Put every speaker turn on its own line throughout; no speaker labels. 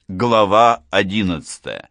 Глава 11.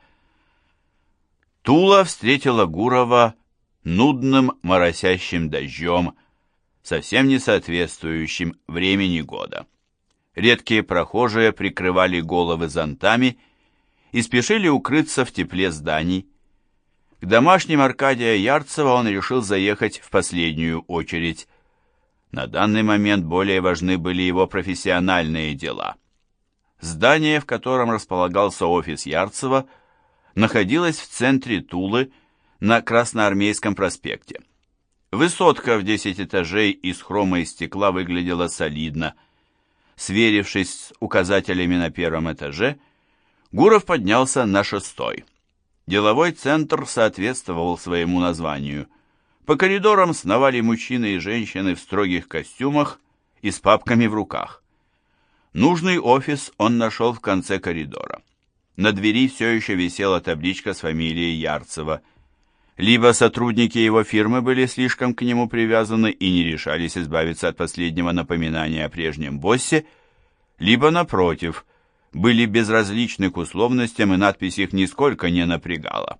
Тула встретила Гурова нудным моросящим дождем, совсем не соответствующим времени года. Редкие прохожие прикрывали головы зонтами и спешили укрыться в тепле зданий. К домашним Аркадия Ярцева он решил заехать в последнюю очередь. На данный момент более важны были его профессиональные дела. Здание, в котором располагался офис Ярцева, находилось в центре Тулы на Красноармейском проспекте. Высотка в 10 этажей из хрома и стекла выглядела солидно. Сверившись с указателями на первом этаже, Гуров поднялся на 6-й. Деловой центр соответствовал своему названию. По коридорам сновали мужчины и женщины в строгих костюмах и с папками в руках. Нужный офис он нашел в конце коридора. На двери все еще висела табличка с фамилией Ярцева. Либо сотрудники его фирмы были слишком к нему привязаны и не решались избавиться от последнего напоминания о прежнем боссе, либо, напротив, были безразличны к условностям, и надпись их нисколько не напрягала.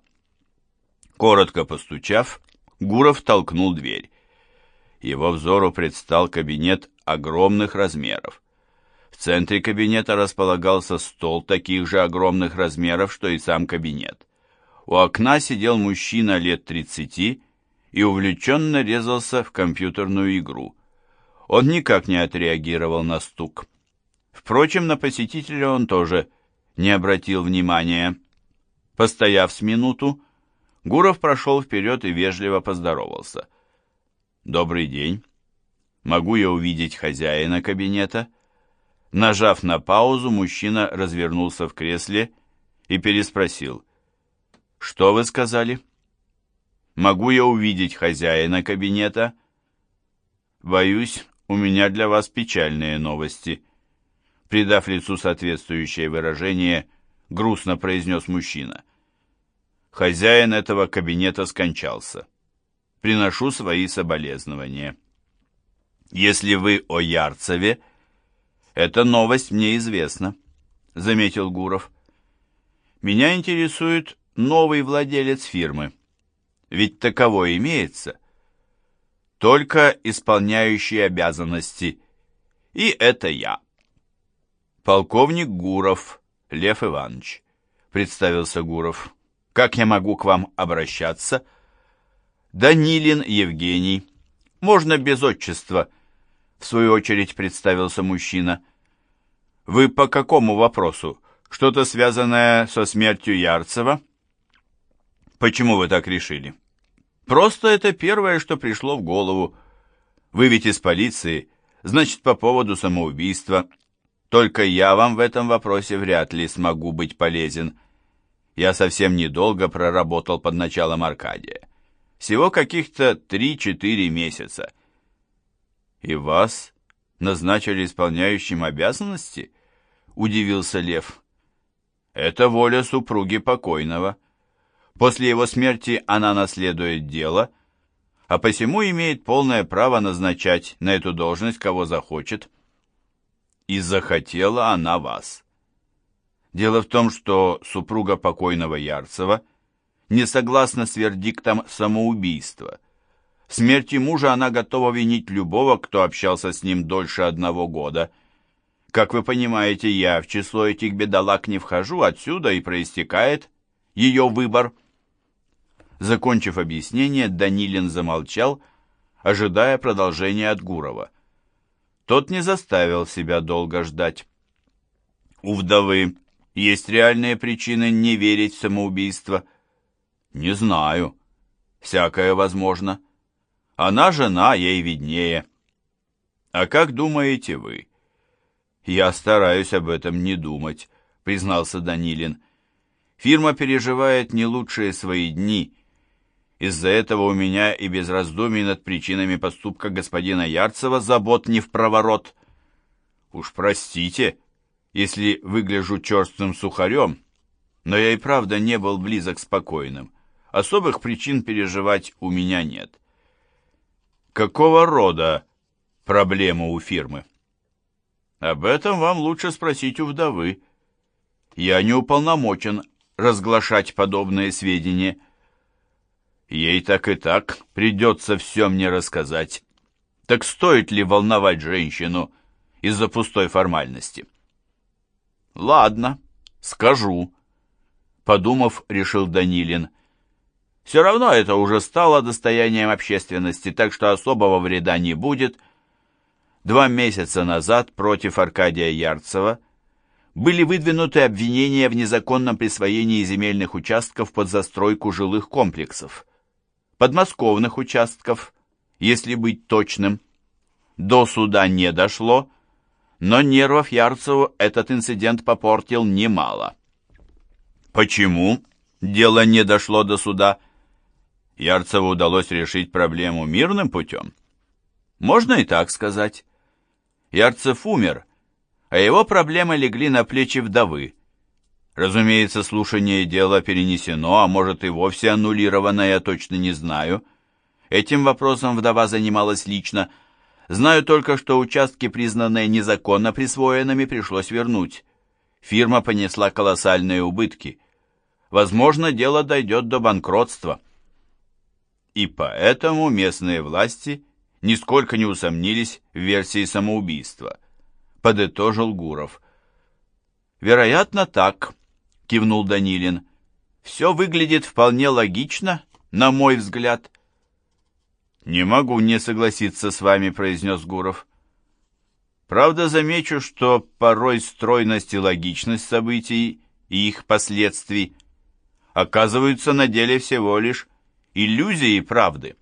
Коротко постучав, Гуров толкнул дверь. Его взору предстал кабинет огромных размеров. В центре кабинета располагался стол таких же огромных размеров, что и сам кабинет. У окна сидел мужчина лет 30 и увлеченно резался в компьютерную игру. Он никак не отреагировал на стук. Впрочем, на посетителя он тоже не обратил внимания. Постояв с минуту, Гуров прошел вперед и вежливо поздоровался. «Добрый день. Могу я увидеть хозяина кабинета?» Нажав на паузу, мужчина развернулся в кресле и переспросил. «Что вы сказали?» «Могу я увидеть хозяина кабинета?» «Боюсь, у меня для вас печальные новости». Придав лицу соответствующее выражение, грустно произнес мужчина. «Хозяин этого кабинета скончался. Приношу свои соболезнования». «Если вы о Ярцеве...» «Эта новость мне известна», — заметил Гуров. «Меня интересует новый владелец фирмы. Ведь таковой имеется. Только исполняющий обязанности. И это я». «Полковник Гуров, Лев Иванович», — представился Гуров. «Как я могу к вам обращаться?» «Данилин Евгений. Можно без отчества», — в свою очередь представился мужчина. «Вы по какому вопросу? Что-то связанное со смертью Ярцева?» «Почему вы так решили?» «Просто это первое, что пришло в голову. Вы ведь из полиции, значит, по поводу самоубийства. Только я вам в этом вопросе вряд ли смогу быть полезен. Я совсем недолго проработал под началом Аркадия. Всего каких-то 3-4 месяца». «И вас назначили исполняющим обязанности?» – удивился Лев. «Это воля супруги покойного. После его смерти она наследует дело, а посему имеет полное право назначать на эту должность, кого захочет. И захотела она вас. Дело в том, что супруга покойного Ярцева не согласна с вердиктом самоубийства. В смерти мужа она готова винить любого, кто общался с ним дольше 1 года. Как вы понимаете, я в число этих бедолаг не вхожу, отсюда и проистекает ее выбор». Закончив объяснение, Данилин замолчал, ожидая продолжения от Гурова. Тот не заставил себя долго ждать. «У вдовы есть реальные причины не верить в самоубийство?» «Не знаю. Всякое возможно. Она жена, ей виднее». «А как думаете вы?» «Я стараюсь об этом не думать», — признался Данилин. «Фирма переживает не лучшие свои дни. Из-за этого у меня и без раздумий над причинами поступка господина Ярцева забот не впроворот. Уж простите, если выгляжу черствым сухарем, но я и правда не был близок с покойным. Особых причин переживать у меня нет». «Какого рода проблема у фирмы?» «Об этом вам лучше спросить у вдовы». Я не уполномочен разглашать подобные сведения. Ей так и так придется все мне рассказать. Так стоит ли волновать женщину из-за пустой формальности? Ладно, скажу, подумав, решил Данилин. Все равно это уже стало достоянием общественности, так что особого вреда не будет. 2 месяца назад против Аркадия Ярцева были выдвинуты обвинения в незаконном присвоении земельных участков под застройку жилых комплексов. Подмосковных участков, если быть точным. До суда не дошло, но нервов Ярцеву этот инцидент попортил немало. Почему дело не дошло до суда? Ярцеву удалось решить проблему мирным путем? Можно и так сказать. Ярцев умер, а его проблемы легли на плечи вдовы. Разумеется, слушание дела перенесено, а может и вовсе аннулировано, я точно не знаю. Этим вопросом вдова занималась лично. Знаю только, что участки, признанные незаконно присвоенными, пришлось вернуть. Фирма понесла колоссальные убытки. Возможно, дело дойдет до банкротства. И поэтому местные власти нисколько не усомнились в версии самоубийства, подытожил Гуров. Вероятно, так, кивнул Данилин. Все выглядит вполне логично, на мой взгляд. Не могу не согласиться с вами, произнес Гуров. Правда, замечу, что порой стройность и логичность событий и их последствий оказываются на деле всего лишь иллюзией правды.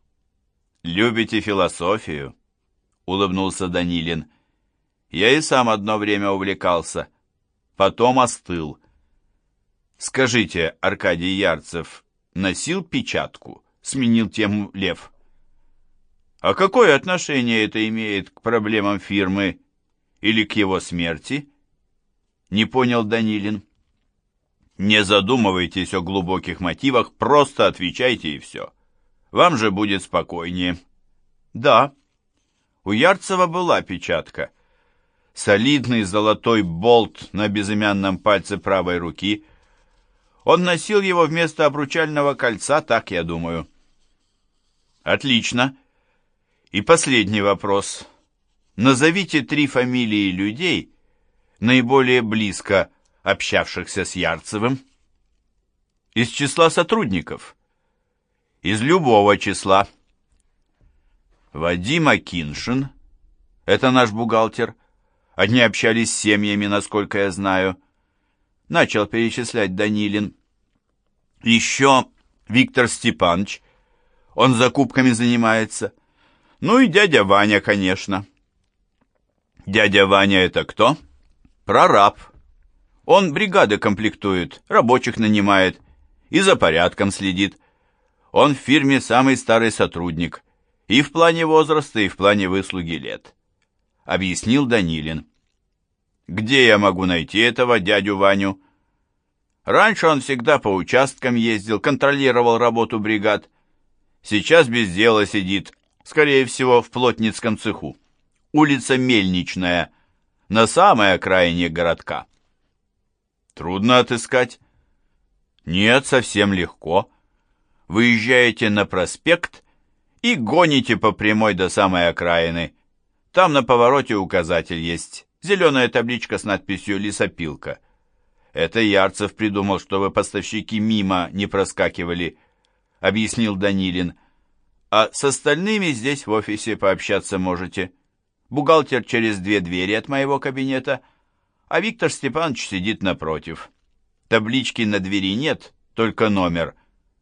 «Любите философию?» — улыбнулся Данилин. «Я и сам одно время увлекался, потом остыл. Скажите, Аркадий Ярцев носил печатку?» — сменил тему Лев. «А какое отношение это имеет к проблемам фирмы или к его смерти?» — не понял Данилин. «Не задумывайтесь о глубоких мотивах, просто отвечайте и все. Вам же будет спокойнее». «Да, у Ярцева была печатка. Солидный золотой болт на безымянном пальце правой руки. Он носил его вместо обручального кольца, так я думаю». «Отлично. И последний вопрос. Назовите 3 фамилии людей, наиболее близко общавшихся с Ярцевым». «Из числа сотрудников?» «Из любого числа». Вадим Акиншин, это наш бухгалтер. Они общались с семьями, насколько я знаю. Начал перечислять Данилин. Еще Виктор Степанович, он закупками занимается. Ну и дядя Ваня, конечно. Дядя Ваня это кто? Прораб. Он бригады комплектует, рабочих нанимает и за порядком следит. Он в фирме самый старый сотрудник, и в плане возраста, и в плане выслуги лет, объяснил Данилин. Где я могу найти этого дядю Ваню? Раньше он всегда по участкам ездил, контролировал работу бригад. Сейчас без дела сидит, скорее всего, в плотницком цеху. Улица Мельничная, на самой окраине городка. Трудно отыскать? Нет, совсем легко. Выезжаете на проспект и гоните по прямой до самой окраины. Там на повороте указатель есть. Зеленая табличка с надписью «Лесопилка». Это Ярцев придумал, чтобы поставщики мимо не проскакивали, объяснил Данилин. А с остальными здесь в офисе пообщаться можете. Бухгалтер через 2 двери от моего кабинета, а Виктор Степанович сидит напротив. Таблички на двери нет, только номер.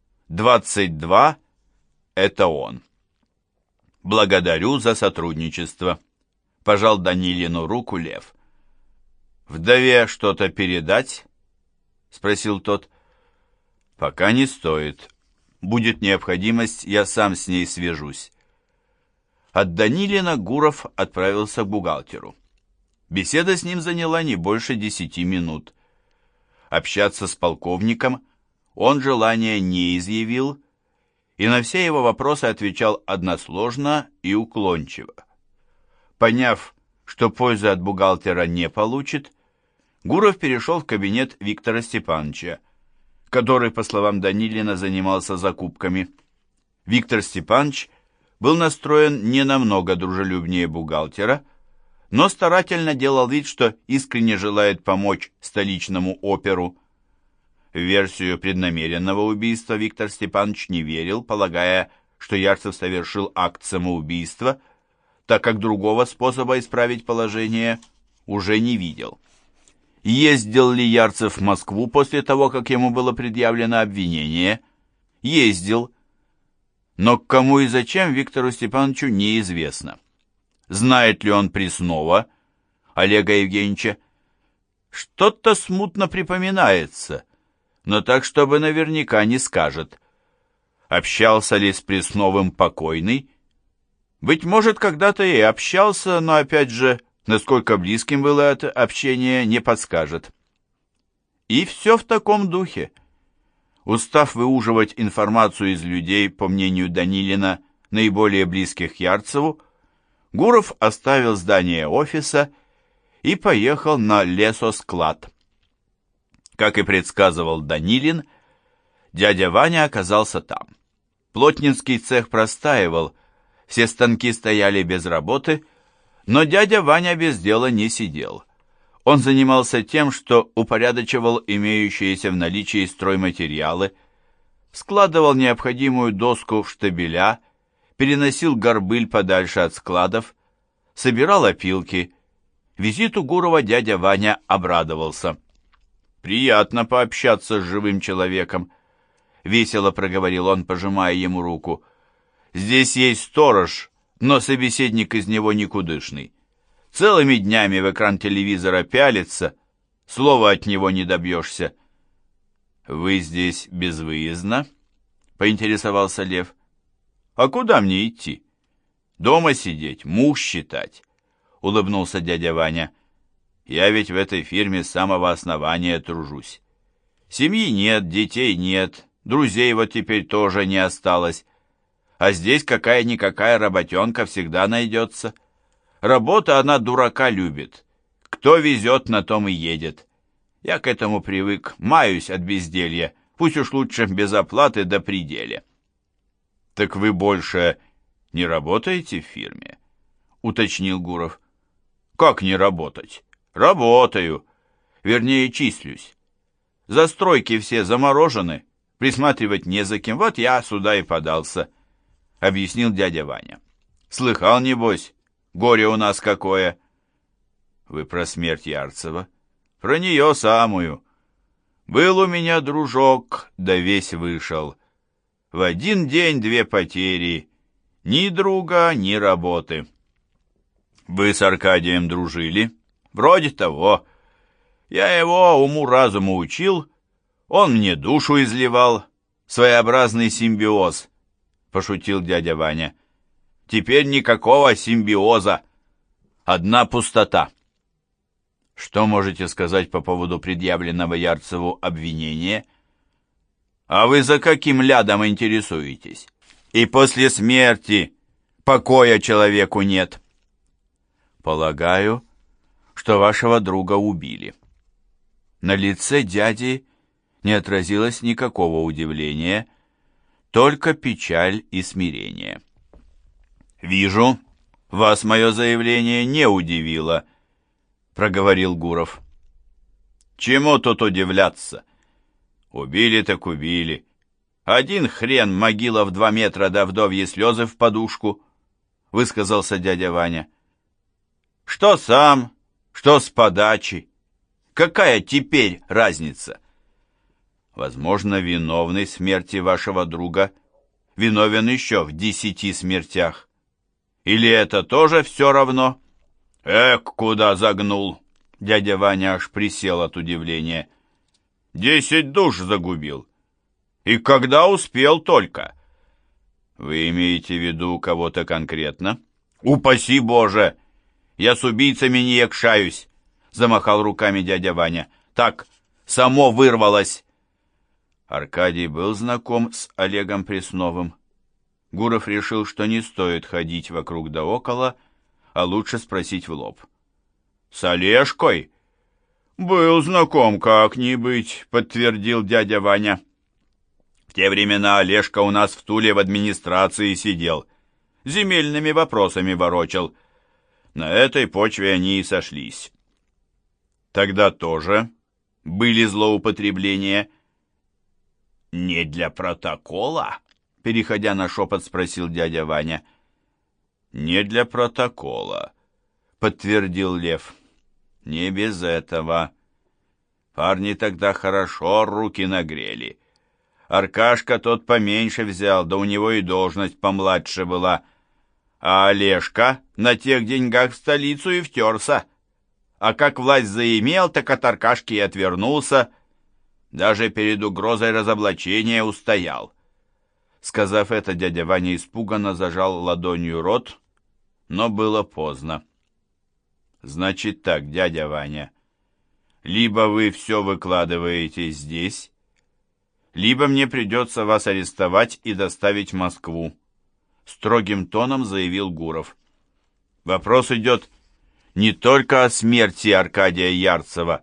22 – это он. Благодарю за сотрудничество. Пожал Данилину руку Лев. «Вдове что-то передать?» — спросил тот. «Пока не стоит. Будет необходимость, я сам с ней свяжусь». От Данилина Гуров отправился к бухгалтеру. Беседа с ним заняла не больше 10 минут. Общаться с полковником он желания не изъявил, и на все его вопросы отвечал односложно и уклончиво. Поняв, что пользы от бухгалтера не получит, Гуров перешел в кабинет Виктора Степановича, который, по словам Данилина, занимался закупками. Виктор Степанович был настроен не намного дружелюбнее бухгалтера, но старательно делал вид, что искренне желает помочь столичному оперу. В версию преднамеренного убийства Виктор Степанович не верил, полагая, что Ярцев совершил акт самоубийства, так как другого способа исправить положение уже не видел. Ездил ли Ярцев в Москву после того, как ему было предъявлено обвинение? Ездил. Но к кому и зачем Виктору Степановичу неизвестно. Знает ли он Преснова, Олега Евгеньевича? Что-то смутно припоминается, но так, чтобы наверняка не скажет. Общался ли с Пресновым покойный? Быть может, когда-то и общался, но опять же, насколько близким было это общение, не подскажет. И все в таком духе. Устав выуживать информацию из людей, по мнению Данилина, наиболее близких Ярцеву, Гуров оставил здание офиса и поехал на лесосклад. Как и предсказывал Данилин, дядя Ваня оказался там. Плотницкий цех простаивал, все станки стояли без работы, но дядя Ваня без дела не сидел. Он занимался тем, что упорядочивал имеющиеся в наличии стройматериалы, складывал необходимую доску в штабеля, переносил горбыль подальше от складов, собирал опилки. Визиту Гурова дядя Ваня обрадовался. «Приятно пообщаться с живым человеком», — весело проговорил он, пожимая ему руку. «Здесь есть сторож, но собеседник из него никудышный. Целыми днями в экран телевизора пялится, слова от него не добьешься». «Вы здесь безвыездно?» — поинтересовался Лев. «А куда мне идти? Дома сидеть, мух считать», — улыбнулся дядя Ваня. «Я ведь в этой фирме с самого основания тружусь. Семьи нет, детей нет, друзей вот теперь тоже не осталось. А здесь какая-никакая работенка всегда найдется. Работа, она дурака любит. Кто везет, на том и едет. Я к этому привык, маюсь от безделья, пусть уж лучше без оплаты до пределе». «Так вы больше не работаете в фирме?» — уточнил Гуров. «Как не работать? Работаю. Вернее, числюсь. Застройки все заморожены, присматривать не за кем. Вот я сюда и подался», — объяснил дядя Ваня. «Слыхал, небось, горе у нас какое». «Вы про смерть Ярцева?» «Про нее самую. Был у меня дружок, да весь вышел. В один день 2 потери. Ни друга, ни работы». «Вы с Аркадием дружили?» «Вроде того. Я его уму-разуму учил, он мне душу изливал. Своеобразный симбиоз», — пошутил дядя Ваня. «Теперь никакого симбиоза. Одна пустота». «Что можете сказать по поводу предъявленного Ярцеву обвинения?» «А вы за каким лядом интересуетесь? И после смерти покоя человеку нет». «Полагаю, что вашего друга убили». На лице дяди не отразилось никакого удивления, только печаль и смирение. «Вижу, вас мое заявление не удивило», — проговорил Гуров. «Чему тут удивляться? Убили так убили. Один хрен, могила в 2 метра да вдовьи слезы в подушку», — высказался дядя Ваня. «Что сам, что с подачи? Какая теперь разница? Возможно, виновный в смерти вашего друга виновен еще в 10 смертях. Или это тоже все равно?» «Эк, куда загнул!» Дядя Ваня аж присел от удивления. 10 душ загубил. И когда успел только? Вы имеете в виду кого-то конкретно? Упаси Боже! Я с убийцами не якшаюсь, замахал руками дядя Ваня. Так, само вырвалось. Аркадий был знаком с Олегом Пресновым. Гуров решил, что не стоит ходить вокруг да около, а лучше спросить в лоб. «С Олежкой? «Был знаком, как не быть», — подтвердил дядя Ваня. «В те времена Олежка у нас в Туле в администрации сидел, земельными вопросами ворочал. На этой почве они и сошлись». «Тогда тоже были злоупотребления?» «Не для протокола?» — переходя на шепот, спросил дядя Ваня. «Не для протокола», — подтвердил Лев. «Не без этого. Парни тогда хорошо руки нагрели. Аркашка тот поменьше взял, да у него и должность помладше была. А Олежка на тех деньгах в столицу и втерся. А как власть заимел, так от Аркашки и отвернулся. Даже перед угрозой разоблачения устоял». Сказав это, дядя Ваня испуганно зажал ладонью рот, но было поздно. «Значит так, дядя Ваня, либо вы все выкладываете здесь, либо мне придется вас арестовать и доставить в Москву», — строгим тоном заявил Гуров. «Вопрос идет не только о смерти Аркадия Ярцева.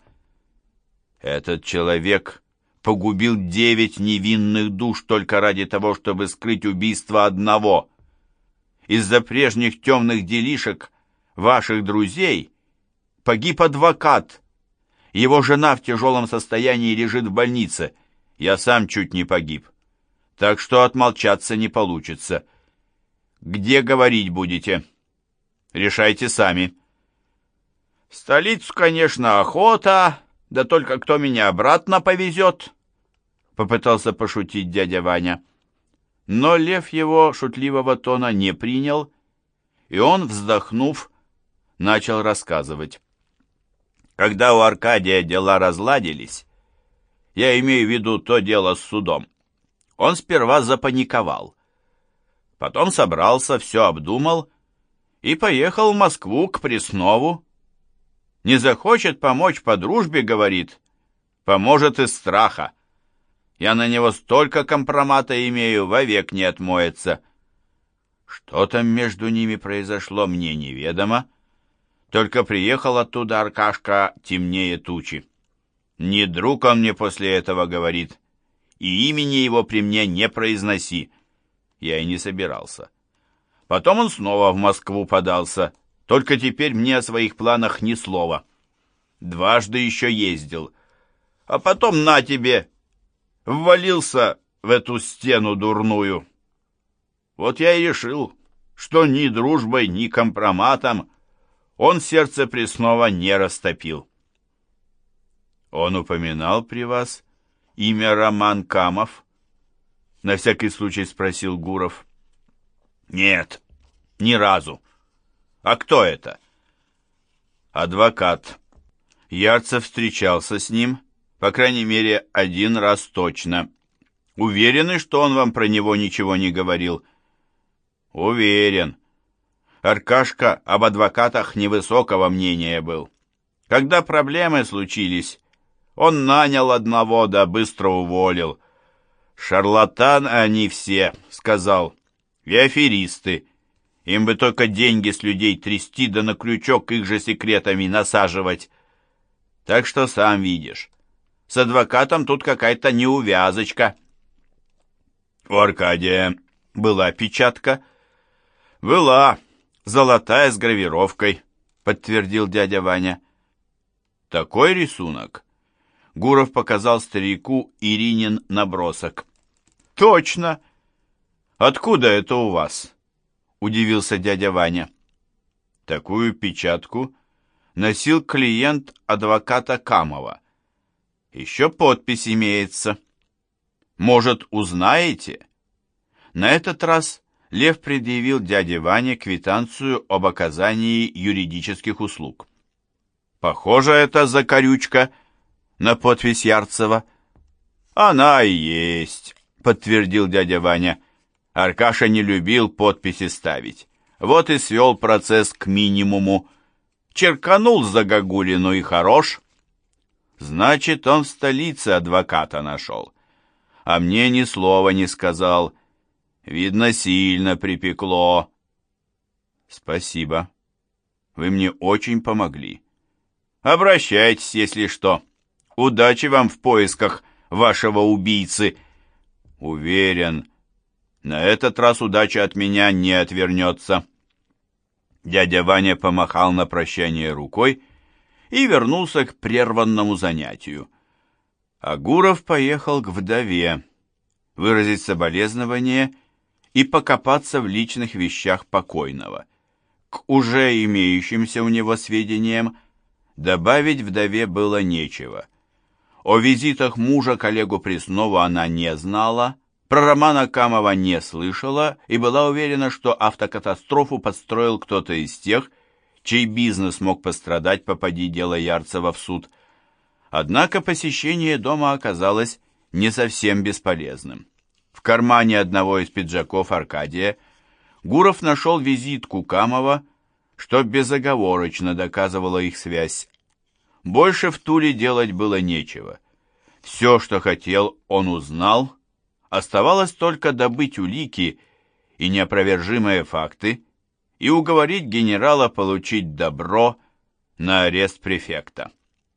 Этот человек погубил 9 невинных душ только ради того, чтобы скрыть убийство одного. Из-за прежних темных делишек ваших друзей погиб адвокат. Его жена в тяжелом состоянии лежит в больнице. Я сам чуть не погиб. Так что отмолчаться не получится. Где говорить будете? Решайте сами». «В столицу, конечно, охота, да только кто меня обратно повезет?» — попытался пошутить дядя Ваня. Но Лев его шутливого тона не принял, и он, вздохнув, начал рассказывать. «Когда у Аркадия дела разладились, я имею в виду то дело с судом, он сперва запаниковал. Потом собрался, все обдумал и поехал в Москву к Преснову. Не захочет помочь по дружбе, говорит, поможет из страха. Я на него столько компромата имею, вовек не отмоется. Что там между ними произошло, мне неведомо. Только приехал оттуда Аркашка темнее тучи. Не друг он мне после этого, говорит, и имени его при мне не произноси. Я и не собирался. Потом он снова в Москву подался, только теперь мне о своих планах ни слова. Дважды еще ездил. А потом на тебе, ввалился в эту стену дурную. Вот я и решил, что ни дружбой, ни компроматом он сердце Преснова не растопил». «Он упоминал при вас имя Роман Камов?» — на всякий случай спросил Гуров. «Нет, ни разу. А кто это?» «Адвокат. Ярцев встречался с ним, по крайней мере, один раз точно. Уверены, что он вам про него ничего не говорил?» «Уверен. Аркашка об адвокатах невысокого мнения был. Когда проблемы случились, он нанял одного, да быстро уволил. Шарлатаны они все, сказал, и аферисты. Им бы только деньги с людей трясти, да на крючок их же секретами насаживать. Так что сам видишь, с адвокатом тут какая-то неувязочка». «У Аркадия была печатка?» «Была, золотая с гравировкой», — подтвердил дядя Ваня. «Такой рисунок?» Гуров показал старику Иринин набросок. «Точно! Откуда это у вас?» — удивился дядя Ваня. «Такую печатку носил клиент адвоката Камова. Еще подпись имеется. Может, узнаете?» На этот раз Лев предъявил дяде Ване квитанцию об оказании юридических услуг. «Похоже, это закорючка на подпись Ярцева». «Она и есть», — подтвердил дядя Ваня. «Аркаша не любил подписи ставить. Вот и свел процесс к минимуму. Черканул загогулину и хорош. Значит, он в столице адвоката нашел. А мне ни слова не сказал. Видно, сильно припекло». «Спасибо. Вы мне очень помогли. Обращайтесь, если что. Удачи вам в поисках вашего убийцы. Уверен, на этот раз удача от меня не отвернется. Дядя Ваня помахал на прощание рукой и вернулся к прерванному занятию. А Гуров поехал к вдове, выразить соболезнование и покопаться в личных вещах покойного. К уже имеющимся у него сведениям добавить вдове было нечего. О визитах мужа к Олегу Преснову она не знала, про Романа Камова не слышала и была уверена, что автокатастрофу подстроил кто-то из тех, чей бизнес мог пострадать, попади дело Ярцева в суд. Однако посещение дома оказалось не совсем бесполезным. В кармане одного из пиджаков Аркадия Гуров нашел визитку Камова, что безоговорочно доказывало их связь. Больше в Туле делать было нечего. Все, что хотел, он узнал. Оставалось только добыть улики и неопровержимые факты и уговорить генерала получить добро на арест префекта.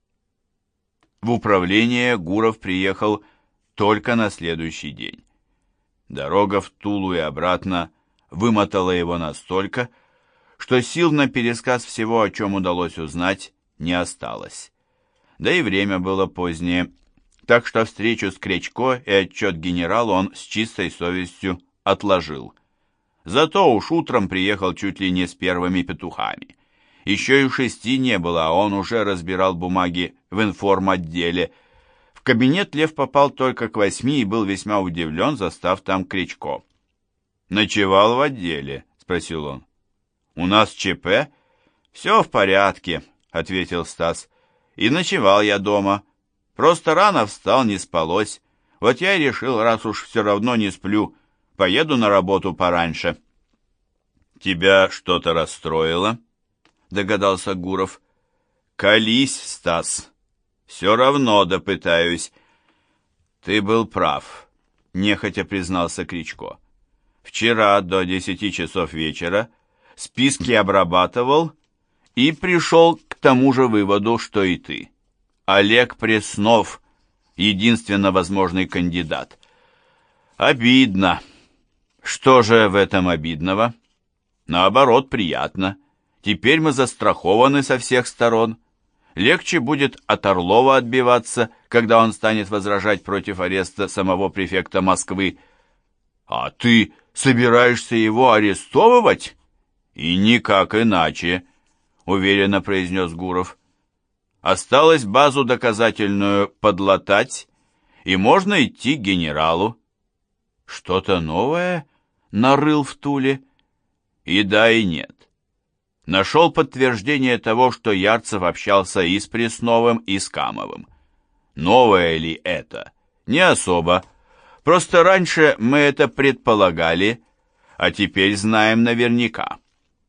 В управление Гуров приехал только на следующий день. Дорога в Тулу и обратно вымотала его настолько, что сил на пересказ всего, о чем удалось узнать, не осталось. Да и время было позднее, так что встречу с Крячко и отчет генералу он с чистой совестью отложил. Зато уж утром приехал чуть ли не с первыми петухами. Еще и 6 не было, а он уже разбирал бумаги в информотделе. В кабинет Лев попал только к 8 и был весьма удивлен, застав там Крячко. «Ночевал в отделе?» — спросил он. «У нас ЧП?» «Все в порядке», — ответил Стас. «И ночевал я дома. Просто рано встал, не спалось. Вот я и решил, раз уж все равно не сплю, поеду на работу пораньше». «Тебя что-то расстроило?» — догадался Гуров. «Колись, Стас. Все равно допытаюсь». «Ты был прав», — нехотя признался Крячко. «Вчера до 10 часов вечера списки обрабатывал и пришел к тому же выводу, что и ты. Олег Преснов — единственно возможный кандидат. Обидно. Что же в этом обидного? Наоборот, приятно. Теперь мы застрахованы со всех сторон. Легче будет от Орлова отбиваться, когда он станет возражать против ареста самого префекта Москвы. А ты собираешься его арестовывать? И никак иначе, уверенно произнес Гуров. Осталось базу доказательную подлатать, и можно идти к генералу. Что-то новое нарыл в Туле? И да, и нет. Нашел подтверждение того, что Ярцев общался и с Пресновым, и с Камовым. Новое ли это? Не особо. Просто раньше мы это предполагали, а теперь знаем наверняка.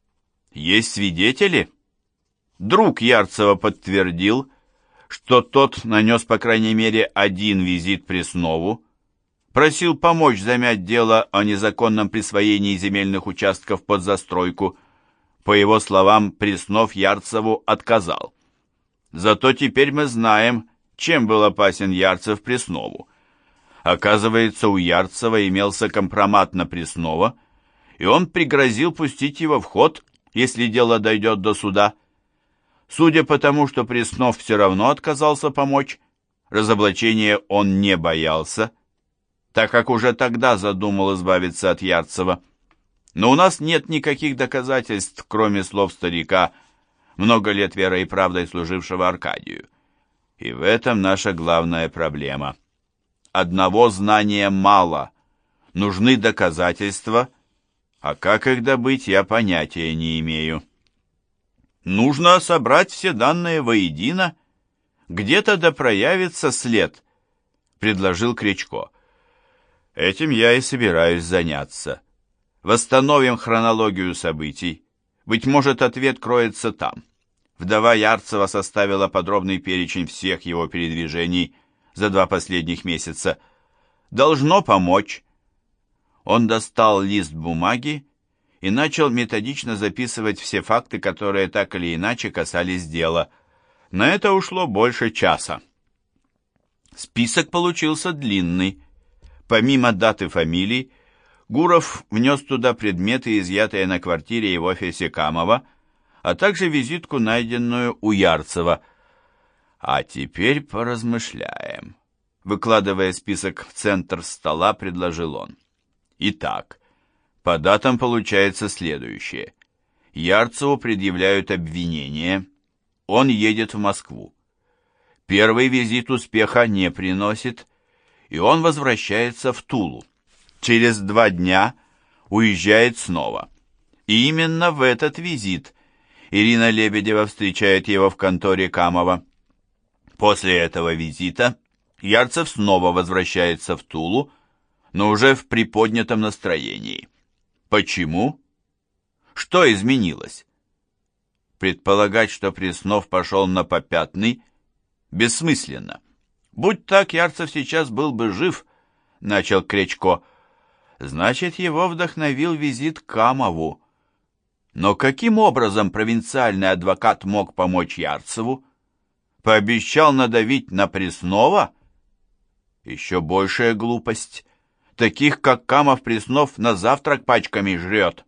Есть свидетели? Друг Ярцева подтвердил, что тот нанес по крайней мере 1 визит Преснову, просил помочь замять дело о незаконном присвоении земельных участков под застройку. По его словам, Преснов Ярцеву отказал. Зато теперь мы знаем, чем был опасен Ярцев Преснову. Оказывается, у Ярцева имелся компромат на Преснова, и он пригрозил пустить его в ход, если дело дойдет до суда. Судя по тому, что Преснов все равно отказался помочь, разоблачения он не боялся, так как уже тогда задумал избавиться от Ярцева. Но у нас нет никаких доказательств, кроме слов старика, много лет верой и правдой служившего Аркадию. И в этом наша главная проблема. Одного знания мало, нужны доказательства, а как их добыть, я понятия не имею. Нужно собрать все данные воедино, где-то да проявится след, предложил Крячко. Этим я и собираюсь заняться. Восстановим хронологию событий. Быть может, ответ кроется там. Вдова Ярцева составила подробный перечень всех его передвижений за 2 последних месяца. Должно помочь. Он достал лист бумаги и начал методично записывать все факты, которые так или иначе касались дела. На это ушло больше часа. Список получился длинный. Помимо дат и фамилий, Гуров внес туда предметы, изъятые на квартире и в офисе Камова, а также визитку, найденную у Ярцева. А теперь поразмышляем. Выкладывая список в центр стола, предложил он. Итак, по датам получается следующее. Ярцеву предъявляют обвинение. Он едет в Москву. Первый визит успеха не приносит, и он возвращается в Тулу. Через 2 дня уезжает снова. И именно в этот визит Ирина Лебедева встречает его в конторе Камова. После этого визита Ярцев снова возвращается в Тулу, но уже в приподнятом настроении. Почему? Что изменилось? Предполагать, что Преснов пошел на попятный, бессмысленно. Будь так, Ярцев сейчас был бы жив, начал Крячко. Значит, его вдохновил визит к Камову. Но каким образом провинциальный адвокат мог помочь Ярцеву? Пообещал надавить на Преснова? Еще большая глупость. Таких, как Камов, Преснов на завтрак пачками жрет.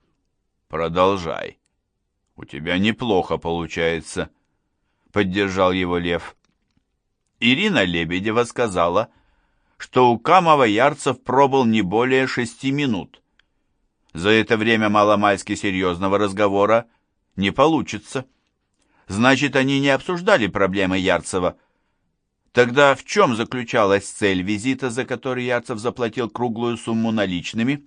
Продолжай. У тебя неплохо получается, поддержал его Лев. Ирина Лебедева сказала, что у Камова Ярцев пробыл не более 6 минут. За это время маломальски серьезного разговора не получится. Значит, они не обсуждали проблемы Ярцева. Тогда в чем заключалась цель визита, за который Ярцев заплатил круглую сумму наличными?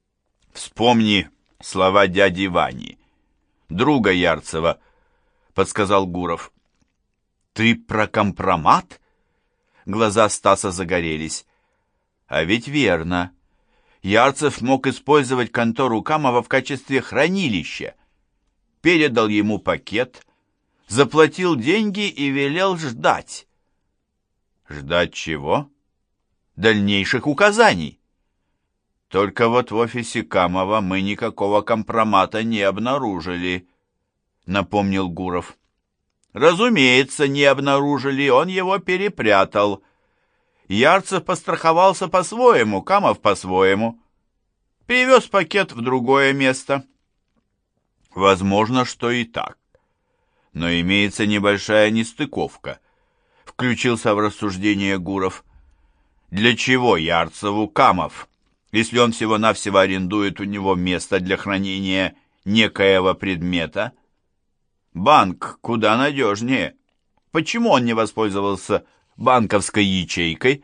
Вспомни слова дяди Вани, друга Ярцева, подсказал Гуров. Ты про компромат? Глаза Стаса загорелись. А ведь верно. Ярцев мог использовать контору Камова в качестве хранилища. Передал ему пакет, заплатил деньги и велел ждать. Ждать чего? Дальнейших указаний. Только вот в офисе Камова мы никакого компромата не обнаружили, напомнил Гуров. Разумеется, не обнаружили, он его перепрятал. Ярцев постраховался по-своему, Камов по-своему. Перевез пакет в другое место. Возможно, что и так. Но имеется небольшая нестыковка. Включился в рассуждение Гуров. Для чего Ярцеву Камов, если он всего-навсего арендует у него место для хранения некоего предмета? Банк куда надежнее. Почему он не воспользовался банковской ячейкой?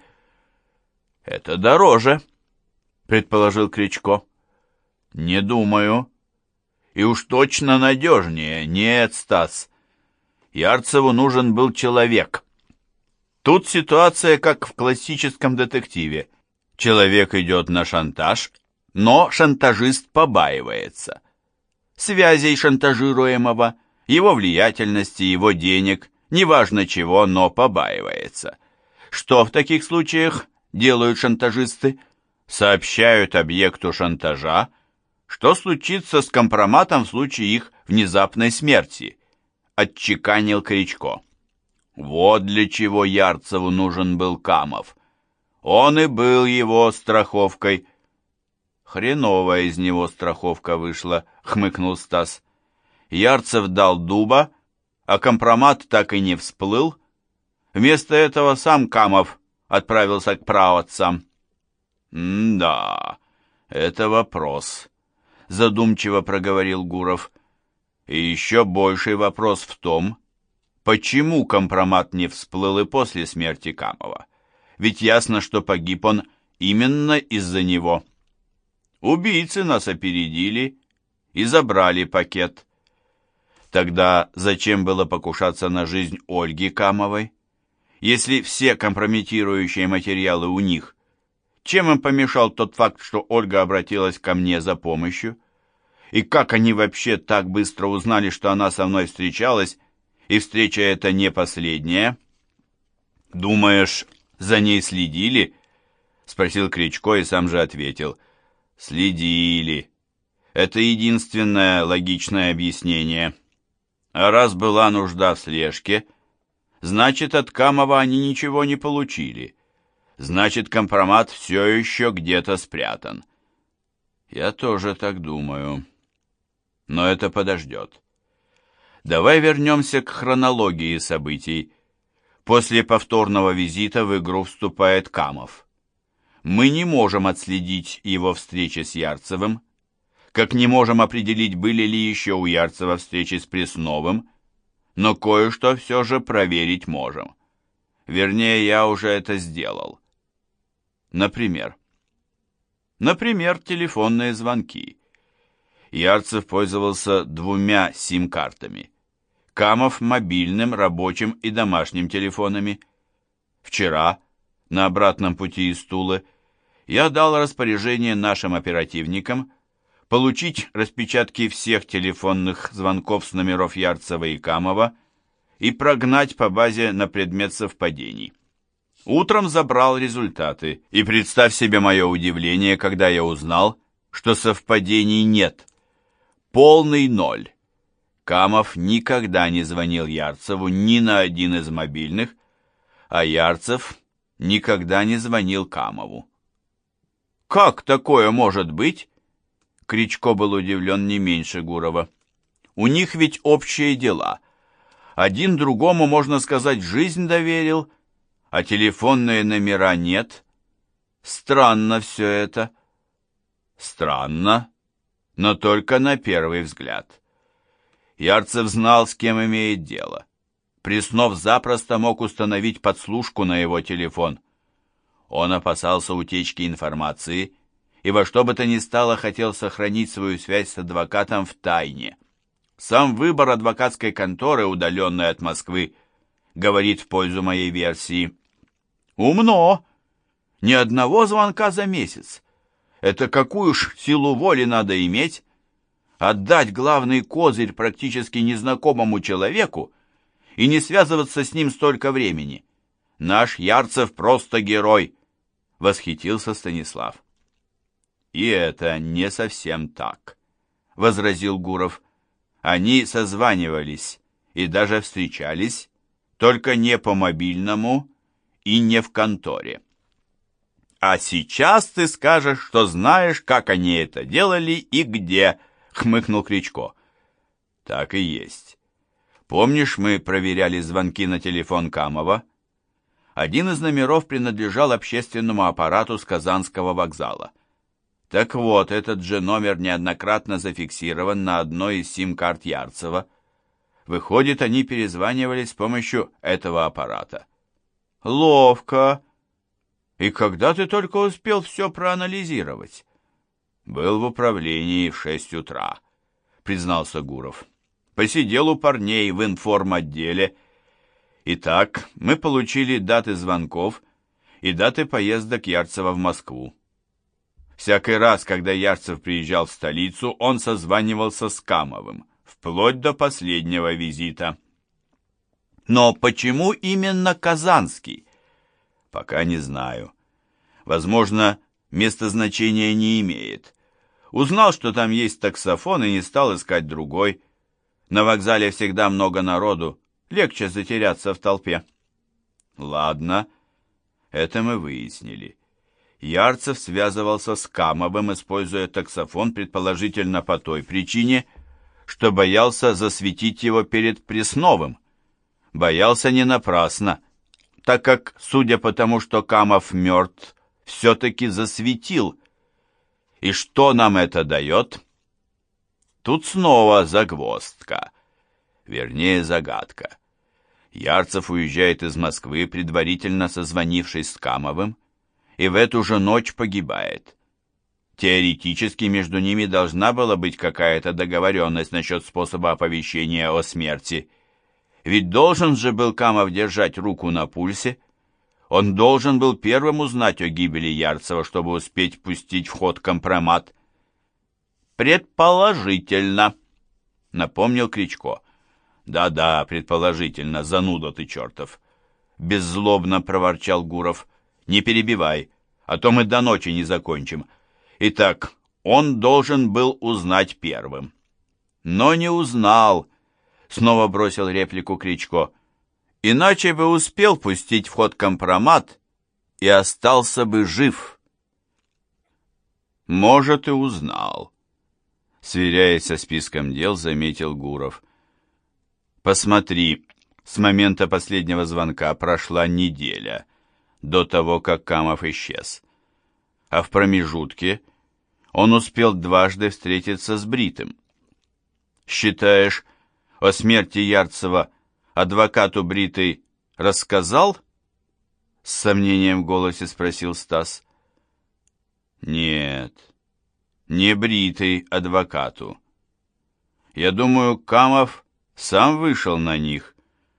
Это дороже, предположил Крячко. Не думаю. И уж точно надежнее. Нет, Стас. Ярцеву нужен был человек. Тут ситуация как в классическом детективе. Человек идет на шантаж, но шантажист побаивается. Связей шантажируемого, его влиятельности, его денег, неважно чего, но побаивается. Что в таких случаях делают шантажисты? Сообщают объекту шантажа, что случится с компроматом в случае их внезапной смерти, отчеканил Крячко. Вот для чего Ярцеву нужен был Камов. Он и был его страховкой. Хреновая из него страховка вышла, хмыкнул Стас. Ярцев дал дуба, а компромат так и не всплыл. Вместо этого сам Камов отправился к праотцам. «Да, это вопрос», — задумчиво проговорил Гуров. «И еще больший вопрос в том, почему компромат не всплыл и после смерти Камова? Ведь ясно, что погиб он именно из-за него. Убийцы нас опередили и забрали пакет. Тогда зачем было покушаться на жизнь Ольги Камовой? Если все компрометирующие материалы у них, чем им помешал тот факт, что Ольга обратилась ко мне за помощью? И как они вообще так быстро узнали, что она со мной встречалась, и встреча эта не последняя? Думаешь, за ней следили? Спросил Крячко и сам же ответил. Следили. Это единственное логичное объяснение. А раз была нужда в слежке, Значит, от Камова они ничего не получили. Значит, компромат все еще где-то спрятан. Я тоже так думаю. Но это подождет. Давай вернемся к хронологии событий. После повторного визита в игру вступает Камов. Мы не можем отследить его встречи с Ярцевым, как не можем определить, были ли еще у Ярцева встречи с Пресновым, но кое-что все же проверить можем. Вернее, я уже это сделал. Например, телефонные звонки. Ярцев пользовался 2 сим-картами. Камов мобильным, рабочим и домашним телефонами. Вчера, на обратном пути из Тулы, я дал распоряжение нашим оперативникам получить распечатки всех телефонных звонков с номеров Ярцева и Камова и прогнать по базе на предмет совпадений. Утром забрал результаты, и представь себе мое удивление, когда я узнал, что совпадений нет. Полный ноль. Камов никогда не звонил Ярцеву ни на один из мобильных, а Ярцев никогда не звонил Камову. «Как такое может быть?» Кричко был удивлен не меньше Гурова. «У них ведь общие дела. Один другому, можно сказать, жизнь доверил, а телефонные номера нет. Странно все это». «Странно, но только на первый взгляд». Ярцев знал, с кем имеет дело. Преснов запросто мог установить подслушку на его телефон. Он опасался утечки информации и во что бы то ни стало хотел сохранить свою связь с адвокатом в тайне. Сам выбор адвокатской конторы, удаленной от Москвы, говорит в пользу моей версии. Умно. Ни одного звонка за месяц. Это какую ж силу воли надо иметь? Отдать главный козырь практически незнакомому человеку и не связываться с ним столько времени. Наш Ярцев просто герой, восхитился Станислав. И это не совсем так, возразил Гуров. Они созванивались и даже встречались, только не по мобильному и не в конторе. А сейчас ты скажешь, что знаешь, как они это делали и где, хмыкнул Кричко. Так и есть. Помнишь, мы проверяли звонки на телефон Камова? Один из номеров принадлежал общественному аппарату с Казанского вокзала. Так вот, этот же номер неоднократно зафиксирован на одной из сим-карт Ярцева. Выходит, они перезванивались с помощью этого аппарата. Ловко. И когда ты только успел все проанализировать? Был в управлении в 6 утра, признался Гуров. Посидел у парней в информотделе. Итак, мы получили даты звонков и даты поездок Ярцева в Москву. Всякий раз, когда Ярцев приезжал в столицу, он созванивался с Камовым, вплоть до последнего визита. Но почему именно Казанский? Пока не знаю. Возможно, место значения не имеет. Узнал, что там есть таксофон, и не стал искать другой. На вокзале всегда много народу, легче затеряться в толпе. Ладно, это мы выяснили. Ярцев связывался с Камовым, используя таксофон, предположительно по той причине, что боялся засветить его перед Пресновым. Боялся не напрасно, так как, судя по тому, что Камов мертв, все-таки засветил. И что нам это дает? Тут снова загвоздка, вернее загадка. Ярцев уезжает из Москвы, предварительно созвонившись с Камовым, и в эту же ночь погибает. Теоретически между ними должна была быть какая-то договоренность насчет способа оповещения о смерти. Ведь должен же был Камов держать руку на пульсе. Он должен был первым узнать о гибели Ярцева, чтобы успеть пустить в ход компромат. «Предположительно», — напомнил Кричко. «Да-да, предположительно, зануда ты чертов», — беззлобно проворчал Гуров. «Не перебивай, а то мы до ночи не закончим. Итак, он должен был узнать первым». «Но не узнал», — снова бросил реплику Кричко. Иначе бы успел пустить в ход компромат и остался бы жив. Может, и узнал. Сверяясь со списком дел, заметил Гуров. Посмотри, с момента последнего звонка прошла неделя, до того, как Камов исчез. А в промежутке он успел дважды встретиться с Бритым. Считаешь, о смерти Ярцева адвокату Бритый рассказал? С сомнением в голосе спросил Стас. Нет, не Бритый адвокату. Я думаю, Камов сам вышел на них.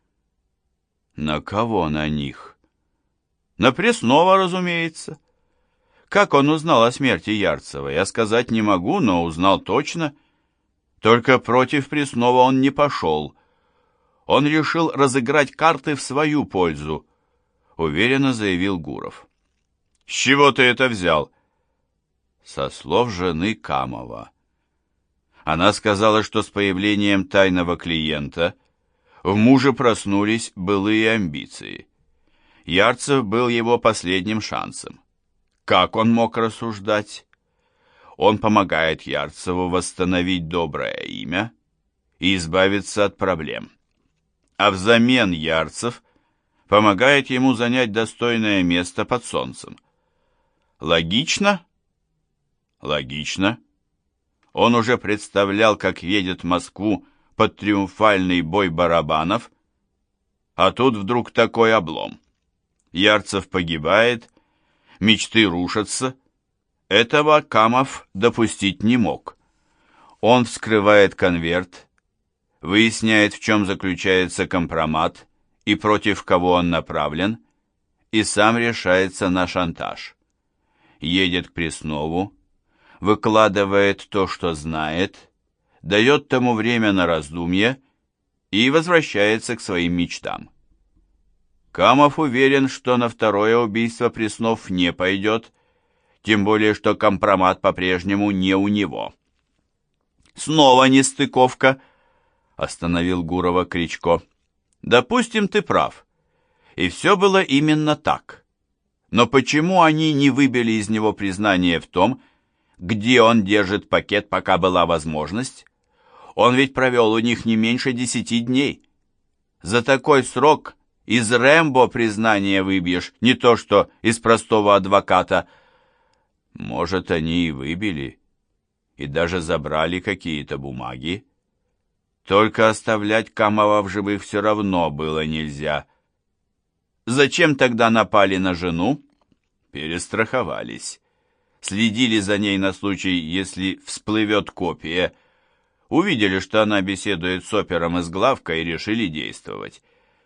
На кого на них? На Преснова, разумеется. Как он узнал о смерти Ярцева, я сказать не могу, но узнал точно. Только против Преснова он не пошел. Он решил разыграть карты в свою пользу, уверенно заявил Гуров. С чего ты это взял? Со слов жены Камова. Она сказала, что с появлением тайного клиента в муже проснулись былые амбиции. Ярцев был его последним шансом. Как он мог рассуждать? Он помогает Ярцеву восстановить доброе имя и избавиться от проблем. А взамен Ярцев помогает ему занять достойное место под солнцем. Логично? Логично. Он уже представлял, как едет в Москву под триумфальный бой барабанов, а тут вдруг такой облом. Ярцев погибает, мечты рушатся. Этого Камов допустить не мог. Он вскрывает конверт, выясняет, в чем заключается компромат и против кого он направлен, и сам решается на шантаж. Едет к Преснову, выкладывает то, что знает, дает тому время на раздумье и возвращается к своим мечтам. Камов уверен, что на второе убийство Преснов не пойдет, тем более, что компромат по-прежнему не у него. «Снова нестыковка», — остановил Гурова Кричко. «Допустим, ты прав. И все было именно так. Но почему они не выбили из него признание в том, где он держит пакет, пока была возможность? Он ведь провел у них не меньше 10 дней. За такой срок из Рэмбо признание выбьешь, не то что из простого адвоката». Может, они и выбили, и даже забрали какие-то бумаги. Только оставлять Камова в живых все равно было нельзя. Зачем тогда напали на жену? Перестраховались. Следили за ней на случай, если всплывет копия. Увидели, что она беседует с опером из главка, и решили действовать.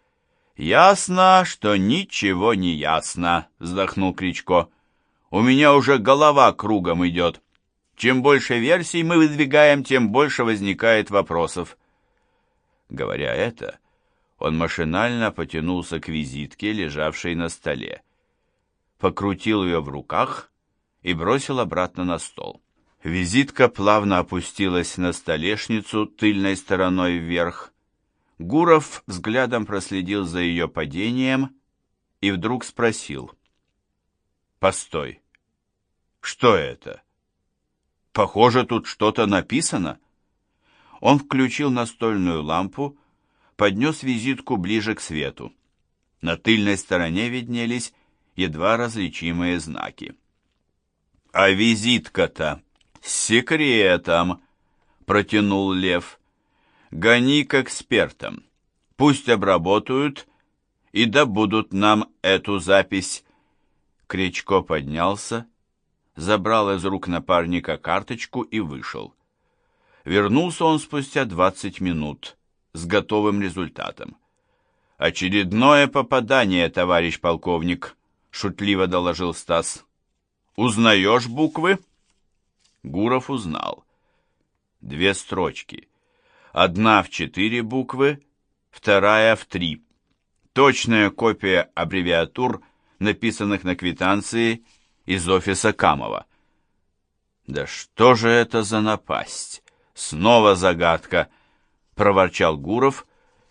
«Ясно, что ничего не ясно», — вздохнул Кричко. «У меня уже голова кругом идет. Чем больше версий мы выдвигаем, тем больше возникает вопросов». Говоря это, он машинально потянулся к визитке, лежавшей на столе. Покрутил ее в руках и бросил обратно на стол. Визитка плавно опустилась на столешницу тыльной стороной вверх. Гуров взглядом проследил за ее падением и вдруг спросил. «Постой, что это? Похоже, тут что-то написано». Он включил настольную лампу, поднес визитку ближе к свету. На тыльной стороне виднелись едва различимые знаки. «А визитка-то с секретом», — протянул Лев. «Гони к экспертам. Пусть обработают и добудут нам эту запись». Кричко поднялся, забрал из рук напарника карточку и вышел. Вернулся он спустя 20 минут с готовым результатом. «Очередное попадание, товарищ полковник», — шутливо доложил Стас. «Узнаешь буквы?» Гуров узнал. 2 строчки. Одна в 4 буквы, вторая в 3. Точная копия аббревиатур, написанных на квитанции из офиса Камова. «Да что же это за напасть? Снова загадка!» — проворчал Гуров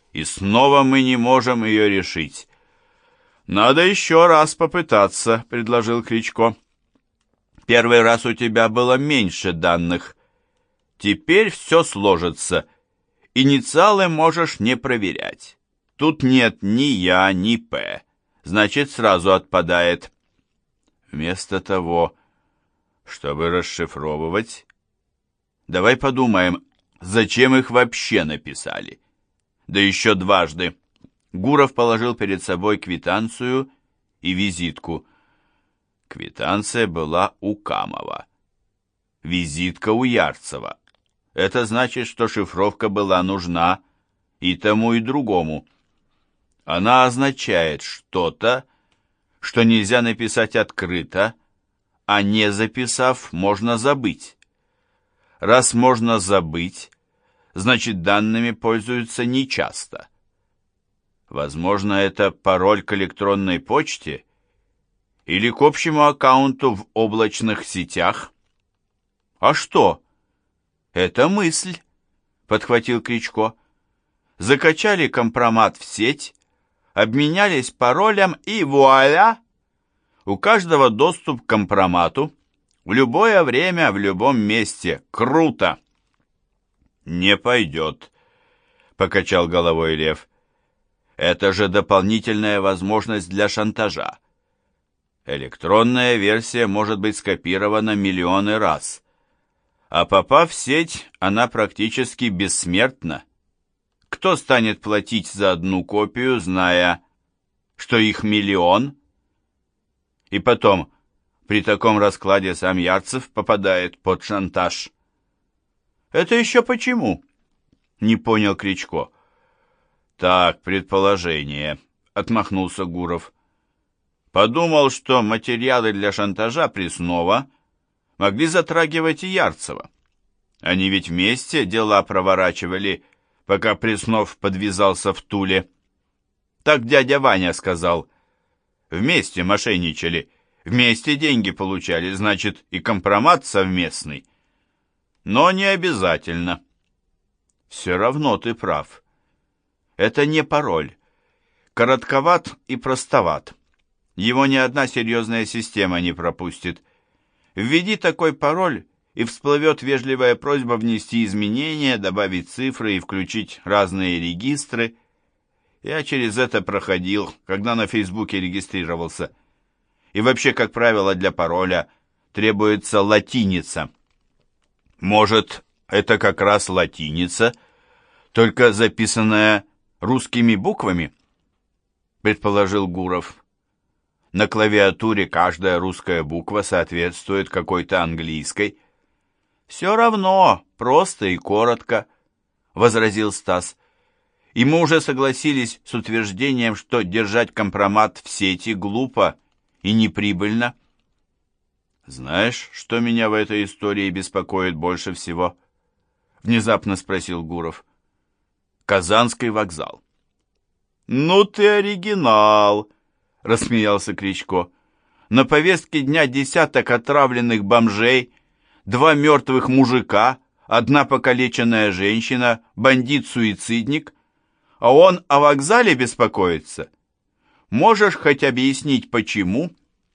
И снова мы не можем ее решить. «Надо еще раз попытаться», — предложил Кричко. «Первый раз у тебя было меньше данных. Теперь все сложится. Инициалы можешь не проверять. Тут нет ни Я, ни П. Значит, сразу отпадает». Вместо того, чтобы расшифровывать, давай подумаем, зачем их вообще написали. Да еще дважды. Гуров положил перед собой квитанцию и визитку. Квитанция была у Камова. Визитка у Ярцева. Это значит, что шифровка была нужна и тому, и другому. Она означает что-то, что нельзя написать открыто, а не записав, можно забыть. Раз можно забыть, значит, данными пользуются нечасто. Возможно, это пароль к электронной почте или к общему аккаунту в облачных сетях. А что? Это мысль, подхватил Кричко. Закачали компромат в сеть, обменялись паролем и вуаля! У каждого доступ к компромату в любое время, в любом месте. Круто! Не пойдет, покачал головой Лев. Это же дополнительная возможность для шантажа. Электронная версия может быть скопирована миллионы раз, а попав в сеть, она практически бессмертна. Кто станет платить за одну копию, зная, что их миллион? И потом, при таком раскладе сам Ярцев попадает под шантаж. «Это еще почему?» — не понял Кричко. «Так, предположение», — отмахнулся Гуров. «Подумал, что материалы для шантажа Преснова могли затрагивать и Ярцева. Они ведь вместе дела проворачивали, пока Преснов подвязался в Туле. Так дядя Ваня сказал. Вместе мошенничали, вместе деньги получали, значит, и компромат совместный. Но не обязательно». «Все равно ты прав. Это не пароль. Коротковат и простоват. Его ни одна серьезная система не пропустит. Введи такой пароль, и всплывет вежливая просьба внести изменения, добавить цифры и включить разные регистры. Я через это проходил, когда на Фейсбуке регистрировался. И вообще, как правило, для пароля требуется латиница. Может, это как раз латиница, только записанная русскими буквами?» предположил Гуров. «На клавиатуре каждая русская буква соответствует какой-то английской». «Все равно, просто и коротко», — возразил Стас. «И мы уже согласились с утверждением, что держать компромат в сети глупо и неприбыльно». «Знаешь, что меня в этой истории беспокоит больше всего?» — внезапно спросил Гуров. «Казанский вокзал». «Ну ты оригинал!» — рассмеялся Кричко. «На повестке дня десяток отравленных бомжей, 2 мертвых мужика, 1 покалеченная женщина, бандит-суицидник, а он о вокзале беспокоится. Можешь хоть объяснить, почему?»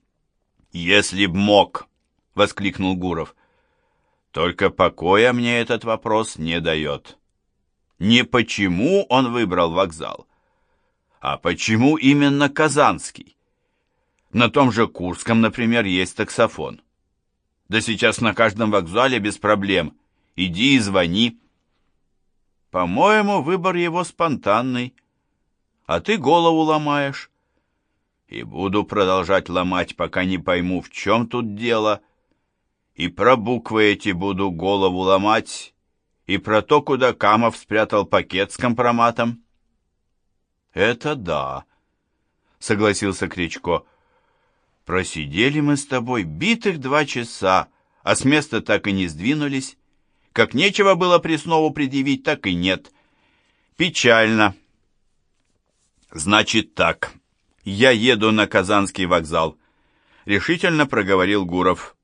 «Если б мог!» — воскликнул Гуров. «Только покоя мне этот вопрос не дает. Не почему он выбрал вокзал, а почему именно Казанский? На том же Курском, например, есть таксофон. Да сейчас на каждом вокзале без проблем. Иди и звони». «По-моему, выбор его спонтанный, а ты голову ломаешь». «И буду продолжать ломать, пока не пойму, в чем тут дело. И про буквы эти буду голову ломать, и про то, куда Камов спрятал пакет с компроматом». «Это да», — согласился Кричко. «Просидели мы с тобой битых 2 часа, а с места так и не сдвинулись. Как нечего было Преснову предъявить, так и нет. Печально». «Значит так, я еду на Казанский вокзал», — решительно проговорил Гуров.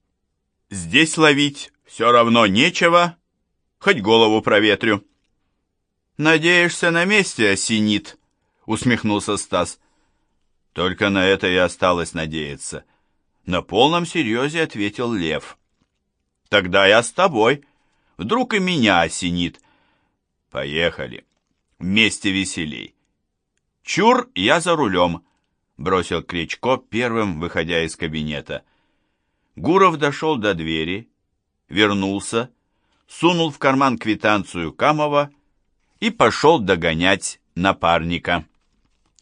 «Здесь ловить все равно нечего, хоть голову проветрю». «Надеешься, на месте осенит?» — усмехнулся Стас. «Только на это и осталось надеяться». На полном серьезе ответил Лев. «Тогда я с тобой. Вдруг и меня осенит». «Поехали. Вместе веселей». «Чур, я за рулем», — бросил Крячко, первым выходя из кабинета. Гуров дошел до двери, вернулся, сунул в карман квитанцию Камова и пошел догонять напарника.